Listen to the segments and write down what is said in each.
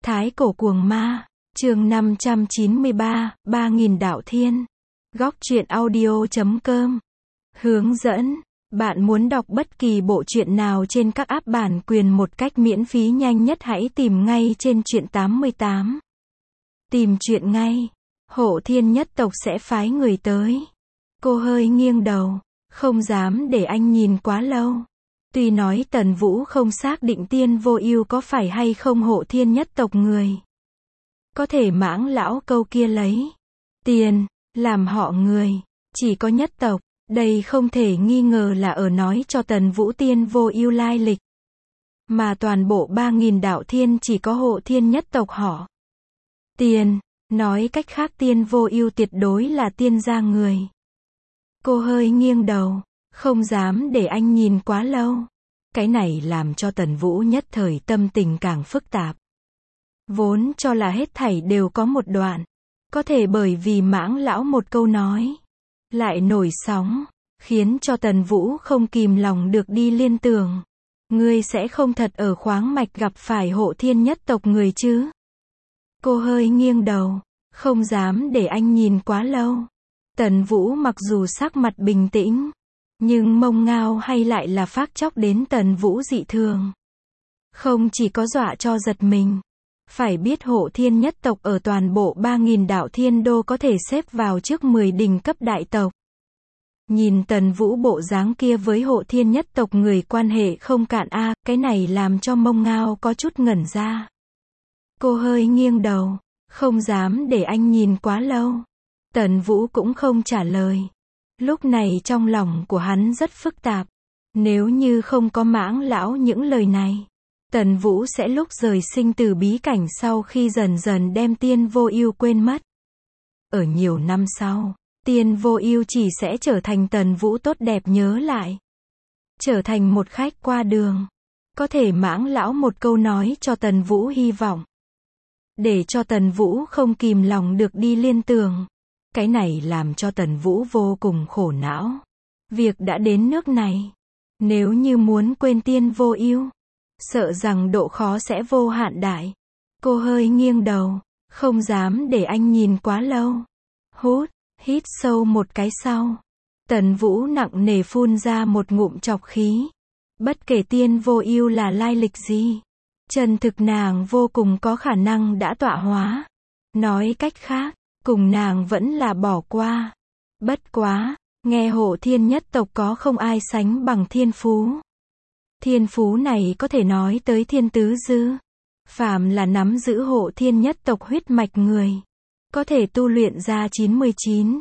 Thái cổ cuồng ma, chương 593, 3000 đạo thiên. Góc truyện audio.com. Hướng dẫn. Bạn muốn đọc bất kỳ bộ truyện nào trên các app bản quyền một cách miễn phí nhanh nhất hãy tìm ngay trên truyện 88. Tìm truyện ngay. Hộ Thiên nhất tộc sẽ phái người tới. Cô hơi nghiêng đầu, không dám để anh nhìn quá lâu. Tuy nói Tần Vũ không xác định Tiên Vô Ưu có phải hay không Hộ Thiên nhất tộc người. Có thể Mãng lão câu kia lấy tiền làm họ người, chỉ có nhất tộc, đây không thể nghi ngờ là ở nói cho Tần Vũ Tiên Vô Ưu lai lịch. Mà toàn bộ 3000 đạo thiên chỉ có Hộ Thiên nhất tộc họ Tiên, nói cách khác Tiên Vô Ưu tuyệt đối là tiên gia người. Cô hơi nghiêng đầu, không dám để anh nhìn quá lâu. Cái này làm cho Tần Vũ nhất thời tâm tình càng phức tạp. Vốn cho là hết thảy đều có một đoạn. Có thể bởi vì Mãng lão một câu nói lại nổi sóng, khiến cho Tần Vũ không kìm lòng được đi liên tưởng. Ngươi sẽ không thật ở khoáng mạch gặp phải Hộ Thiên nhất tộc người chứ? Cô hơi nghiêng đầu, không dám để anh nhìn quá lâu. Tần Vũ mặc dù sắc mặt bình tĩnh, nhưng mông ngao hay lại là phác chóc đến Tần Vũ dị thường. Không chỉ có dọa cho giật mình. Phải biết Hộ Thiên nhất tộc ở toàn bộ 3000 đạo thiên đô có thể xếp vào trước 10 đỉnh cấp đại tộc. Nhìn Tần Vũ bộ dáng kia với Hộ Thiên nhất tộc người quan hệ không cạn a, cái này làm cho mông ngao có chút ngẩn ra. Cô hơi nghiêng đầu, không dám để anh nhìn quá lâu. Tần Vũ cũng không trả lời. Lúc này trong lòng của hắn rất phức tạp. Nếu như không có Mãng lão những lời này, Tần Vũ sẽ lúc rời sinh tử bí cảnh sau khi dần dần đem Tiên Vô Ưu quên mất. Ở nhiều năm sau, Tiên Vô Ưu chỉ sẽ trở thành Tần Vũ tốt đẹp nhớ lại. Trở thành một khách qua đường. Có thể Mãng lão một câu nói cho Tần Vũ hy vọng. Để cho Tần Vũ không kìm lòng được đi liên tưởng. Cái này làm cho Tần Vũ vô cùng khổ não. Việc đã đến nước này, nếu như muốn quên Tiên Vô Ưu, sợ rằng độ khó sẽ vô hạn đại. Cô hơi nghiêng đầu, không dám để anh nhìn quá lâu. Hít sâu một cái sau. Tần Vũ nặng nề phun ra một ngụm trọc khí. Bất kể Tiên Vô Ưu là lai lịch gì, chân thực nàng vô cùng có khả năng đã tọa hóa. Nói cách khác, cùng nàng vẫn là bỏ qua. Bất quá, nghe Hộ Thiên nhất tộc có không ai sánh bằng thiên phú. Thiên phú này có thể nói tới thiên tứ dư. Phàm là nắm giữ Hộ Thiên nhất tộc huyết mạch người, có thể tu luyện ra 99,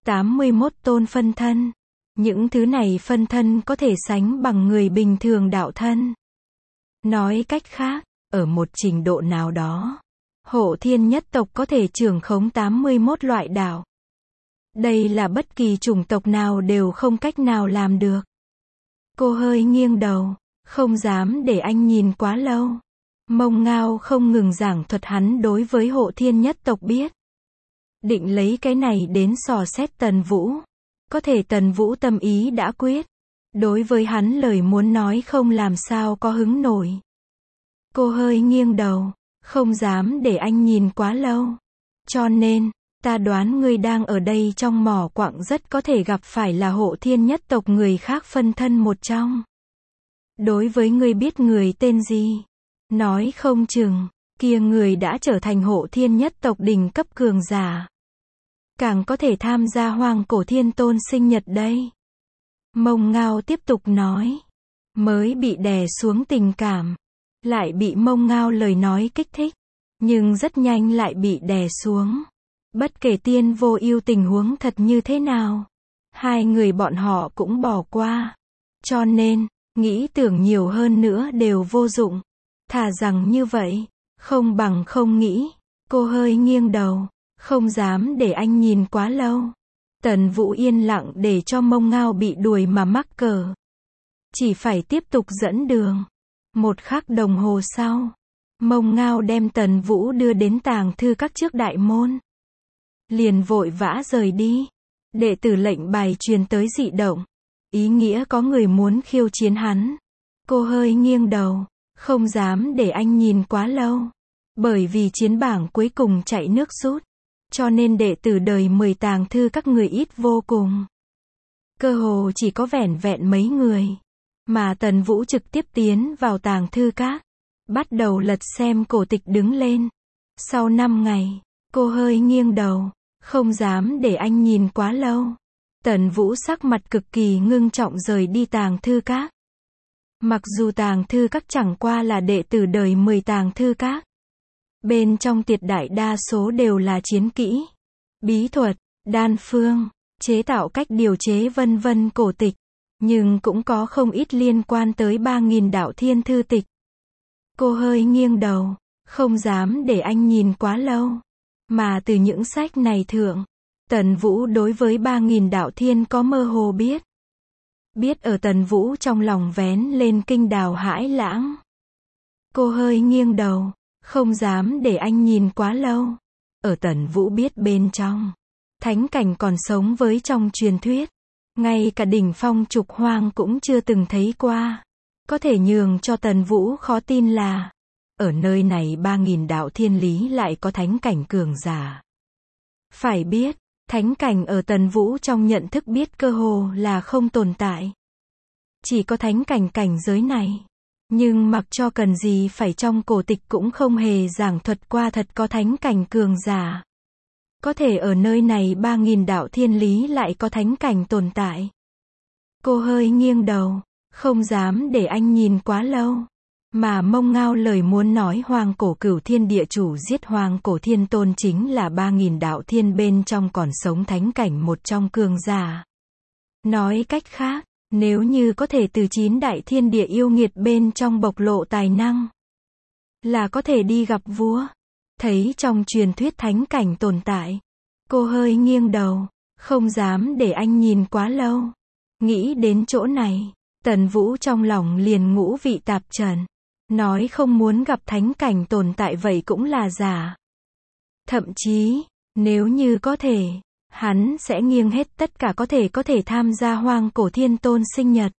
81 tôn phân thân. Những thứ này phân thân có thể sánh bằng người bình thường đạo thân. Nói cách khác, ở một trình độ nào đó, Hộ Thiên nhất tộc có thể trưởng khống 81 loại đạo. Đây là bất kỳ chủng tộc nào đều không cách nào làm được. Cô hơi nghiêng đầu, không dám để anh nhìn quá lâu. Mông ngao không ngừng giảng thuật hắn đối với Hộ Thiên nhất tộc biết. Định lấy cái này đến dò xét Tần Vũ. Có thể Tần Vũ tâm ý đã quyết. Đối với hắn lời muốn nói không làm sao có hứng nổi. Cô hơi nghiêng đầu, không dám để anh nhìn quá lâu. Cho nên, ta đoán ngươi đang ở đây trong mỏ quặng rất có thể gặp phải là Hộ Thiên nhất tộc người khác phân thân một trong. Đối với ngươi biết người tên gì? Nói không chừng, kia người đã trở thành Hộ Thiên nhất tộc đỉnh cấp cường giả. Càng có thể tham gia Hoang Cổ Thiên Tôn sinh nhật đây. Mông ngao tiếp tục nói. Mới bị đè xuống tình cảm. Lại bị mông ngao lời nói kích thích. Nhưng rất nhanh lại bị đè xuống. Bất kể Tiên Vô Ưu tình huống thật như thế nào, hai người bọn họ cũng bỏ qua. Cho nên, nghĩ tưởng nhiều hơn nữa đều vô dụng. Thà rằng như vậy, không bằng không nghĩ. Cô hơi nghiêng đầu, không dám để anh nhìn quá lâu. Tần Vũ yên lặng để cho mông ngao bị đuổi mà mắc cờ. Chỉ phải tiếp tục dẫn đường. Một khắc đồng hồ sau, mông ngao đem Tần Vũ đưa đến tàng thư các trước đại môn. Liền vội vã rời đi. Đệ tử lệnh bài truyền tới dị động. Ý nghĩa có người muốn khiêu chiến hắn. Cô hơi nghiêng đầu, không dám để anh nhìn quá lâu. Bởi vì chiến bảng cuối cùng chạy nước rút, cho nên đệ tử đời 10 tàng thư các người ít vô cùng. Cơ hồ chỉ có vẻn vẹn mấy người. Mà Tần Vũ trực tiếp tiến vào tàng thư các, bắt đầu lật xem cổ tịch đứng lên. Sau 5 ngày, cô hơi nghiêng đầu, không dám để anh nhìn quá lâu. Tần Vũ sắc mặt cực kỳ ngưng trọng rời đi tàng thư các. Mặc dù tàng thư các chẳng qua là đệ tử đời 10 tàng thư các. Bên trong tuyệt đại đa số đều là chiến kỹ, bí thuật, đan phương, chế tạo cách điều chế vân vân cổ tịch. Nhưng cũng có không ít liên quan tới 3.000 đạo thiên thư tịch. Cô hơi nghiêng đầu, không dám để anh nhìn quá lâu. Mà từ những sách này thượng, Tần Vũ đối với 3.000 đạo thiên có mơ hồ biết. Biết ở Tần Vũ trong lòng vén lên kinh đào hãi lãng. Cô hơi nghiêng đầu, không dám để anh nhìn quá lâu. Ở Tần Vũ biết bên trong, thánh cảnh còn sống với trong truyền thuyết. Ngay cả đỉnh phong trục hoang cũng chưa từng thấy qua. Có thể nhường cho Tần Vũ khó tin là, ở nơi này 3.000 đạo thiên lý lại có thánh cảnh cường giả. Phải biết, thánh cảnh ở Tần Vũ trong nhận thức biết cơ hồ là không tồn tại. Chỉ có thánh cảnh cảnh giới này. Nhưng mặc cho cần gì phải trong cổ tịch cũng không hề giảng thuật qua thật có thánh cảnh cường giả. Có thể ở nơi này 3.000 đạo thiên lý lại có thánh cảnh tồn tại. Cô hơi nghiêng đầu, không dám để anh nhìn quá lâu. Mà mông ngao lời muốn nói Hoang Cổ Cửu Thiên địa chủ giết Hoang Cổ Thiên Tôn chính là 3.000 đạo thiên bên trong còn sống thánh cảnh một trong cường giả. Nói cách khác, nếu như có thể từ 9 đại thiên địa yêu nghiệt bên trong bộc lộ tài năng, là có thể đi gặp vua. Thấy trong truyền thuyết thánh cảnh tồn tại. Cô hơi nghiêng đầu, không dám để anh nhìn quá lâu. Nghĩ đến chỗ này, Tần Vũ trong lòng liền ngũ vị tạp trần. Nói không muốn gặp thánh cảnh tồn tại vậy cũng là giả. Thậm chí, nếu như có thể, hắn sẽ nghiêng hết tất cả có thể tham gia Hoang Cổ Thiên Tôn sinh nhật.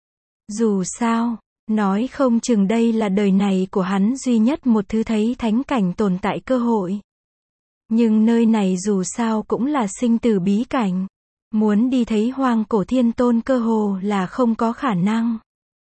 Dù sao, nói không chừng đây là đời này của hắn duy nhất một thứ thấy thánh cảnh tồn tại cơ hội. Nhưng nơi này dù sao cũng là sinh tử bí cảnh. Muốn đi thấy Hoang Cổ Thiên Tôn cơ hồ là không có khả năng.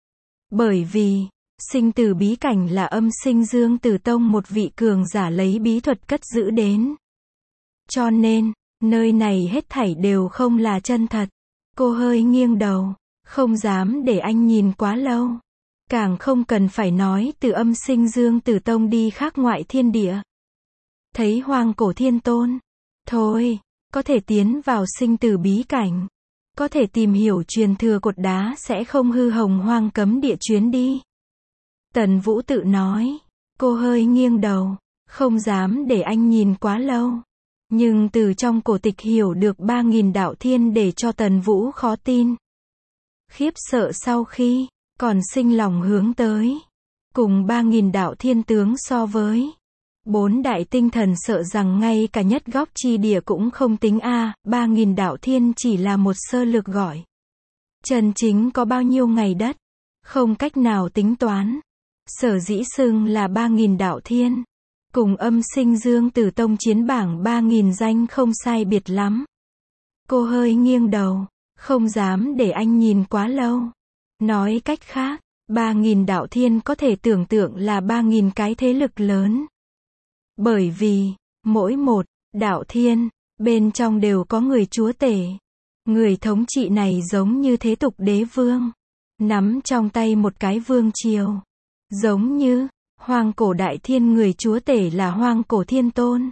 Bởi vì, sinh tử bí cảnh là Âm Sinh Dương Tử Tông một vị cường giả lấy bí thuật cất giữ đến. Cho nên, nơi này hết thảy đều không là chân thật. Cô hơi nghiêng đầu, không dám để anh nhìn quá lâu. Càng không cần phải nói từ Âm Sinh Dương Tử Tông đi khác ngoại thiên địa. Thấy Hoang Cổ Thiên Tôn. Thôi, có thể tiến vào sinh tử bí cảnh. Có thể tìm hiểu truyền thừa cột đá sẽ không hư hồng hoang cấm địa chuyến đi. Tần Vũ tự nói. Cô hơi nghiêng đầu, không dám để anh nhìn quá lâu. Nhưng từ trong cổ tịch hiểu được 3.000 đạo thiên để cho Tần Vũ khó tin. Khiếp sợ sau khi, còn sinh lòng hướng tới. Cùng 3.000 đạo thiên tướng so với 4 đại tinh thần sợ rằng ngay cả nhất góc chi địa cũng không tính a, 3.000 đạo thiên chỉ là một sơ lược gọi. Chân chính có bao nhiêu ngày đất, không cách nào tính toán. Sở dĩ xưng là 3.000 đạo thiên. Cùng Âm Sinh Dương Tử Tông chiến bảng 3.000 danh không sai biệt lắm. Cô hơi nghiêng đầu, không dám để anh nhìn quá lâu. Nói cách khác, 3.000 đạo thiên có thể tưởng tượng là 3.000 cái thế lực lớn. Bởi vì, mỗi một đạo thiên, bên trong đều có người chúa tể. Người thống trị này giống như thế tục đế vương. Nắm trong tay một cái vương triều. Giống như, Hoang Cổ Đại Thiên người chúa tể là Hoang Cổ Thiên Tôn.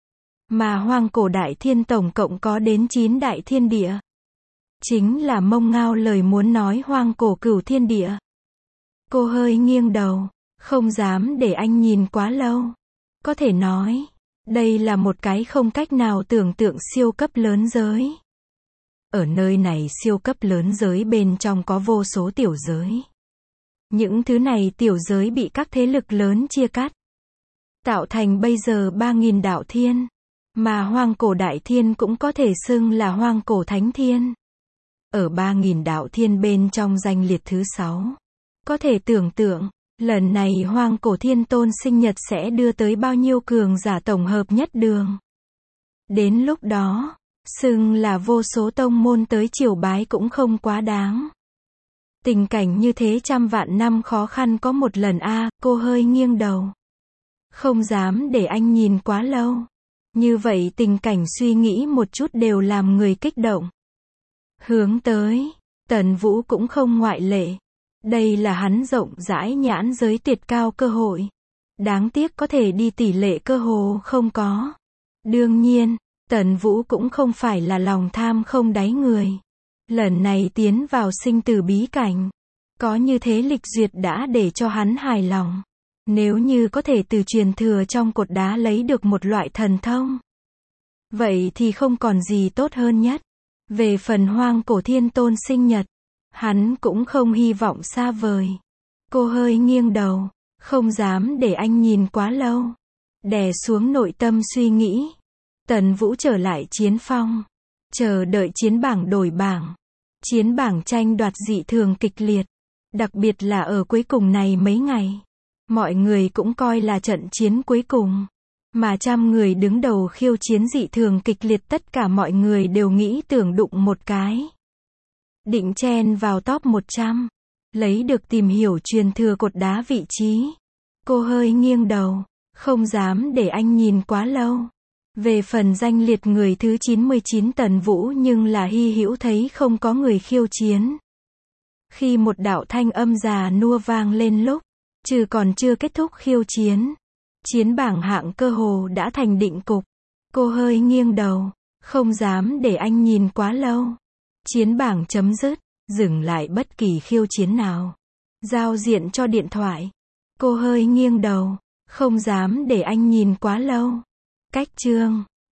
Mà Hoang Cổ Đại Thiên tổng cộng có đến 9 đại thiên địa. Chính là mông ngao lời muốn nói Hoang Cổ Cửu Thiên Địa. Cô hơi nghiêng đầu, không dám để anh nhìn quá lâu. Có thể nói, đây là một cái không cách nào tưởng tượng siêu cấp lớn giới. Ở nơi này siêu cấp lớn giới bên trong có vô số tiểu giới. Những thứ này tiểu giới bị các thế lực lớn chia cắt. Tạo thành bây giờ 3.000 đạo thiên. Mà Hoang Cổ Đại Thiên cũng có thể xưng là Hoang Cổ Thánh Thiên. Ở 3.000 đạo thiên bên trong danh liệt thứ 6. Có thể tưởng tượng, Lần này Hoang Cổ Thiên Tôn sinh nhật sẽ đưa tới bao nhiêu cường giả tổng hợp nhất đường. Đến lúc đó, xưng là vô số tông môn tới triều bái cũng không quá đáng. Tình cảnh như thế trăm vạn năm khó khăn có một lần a, cô hơi nghiêng đầu. Không dám để anh nhìn quá lâu. Như vậy tình cảnh suy nghĩ một chút đều làm người kích động. Hướng tới, Tần Vũ cũng không ngoại lệ. Đây là hắn rộng rãi nhãn giới tuyệt cao cơ hội. Đáng tiếc có thể đi tỷ lệ cơ hồ không có. Đương nhiên, Tần Vũ cũng không phải là lòng tham không đáy người. Lần này tiến vào sinh tử bí cảnh. Có như thế lịch duyệt đã để cho hắn hài lòng. Nếu như có thể từ truyền thừa trong cột đá lấy được một loại thần thông. Vậy thì không còn gì tốt hơn nhất. Về phần Hoang Cổ Thiên Tôn sinh nhật. Hắn cũng không hy vọng xa vời. Cô hơi nghiêng đầu. Không dám để anh nhìn quá lâu. Đè xuống nội tâm suy nghĩ. Tần Vũ trở lại chiến phong. Chờ đợi chiến bảng đổi bảng. Chiến bảng tranh đoạt dị thường kịch liệt. Đặc biệt là ở cuối cùng này mấy ngày. Mọi người cũng coi là trận chiến cuối cùng. Mà trăm người đứng đầu khiêu chiến dị thường kịch liệt tất cả mọi người đều nghĩ tưởng đụng một cái. Định chen vào top 100. Lấy được tìm hiểu truyền thừa cột đá vị trí. Cô hơi nghiêng đầu. Không dám để anh nhìn quá lâu. Về phần danh liệt người thứ 99 Tần Vũ nhưng là hy hữu thấy không có người khiêu chiến. Khi một đạo thanh âm già nua vang lên lúc, trừ còn chưa kết thúc khiêu chiến. Chiến bảng hạng cơ hồ đã thành định cục. Cô hơi nghiêng đầu, không dám để anh nhìn quá lâu. Chiến bảng chấm dứt, dừng lại bất kỳ khiêu chiến nào. Giao diện cho điện thoại. Cô hơi nghiêng đầu, không dám để anh nhìn quá lâu. Cách chương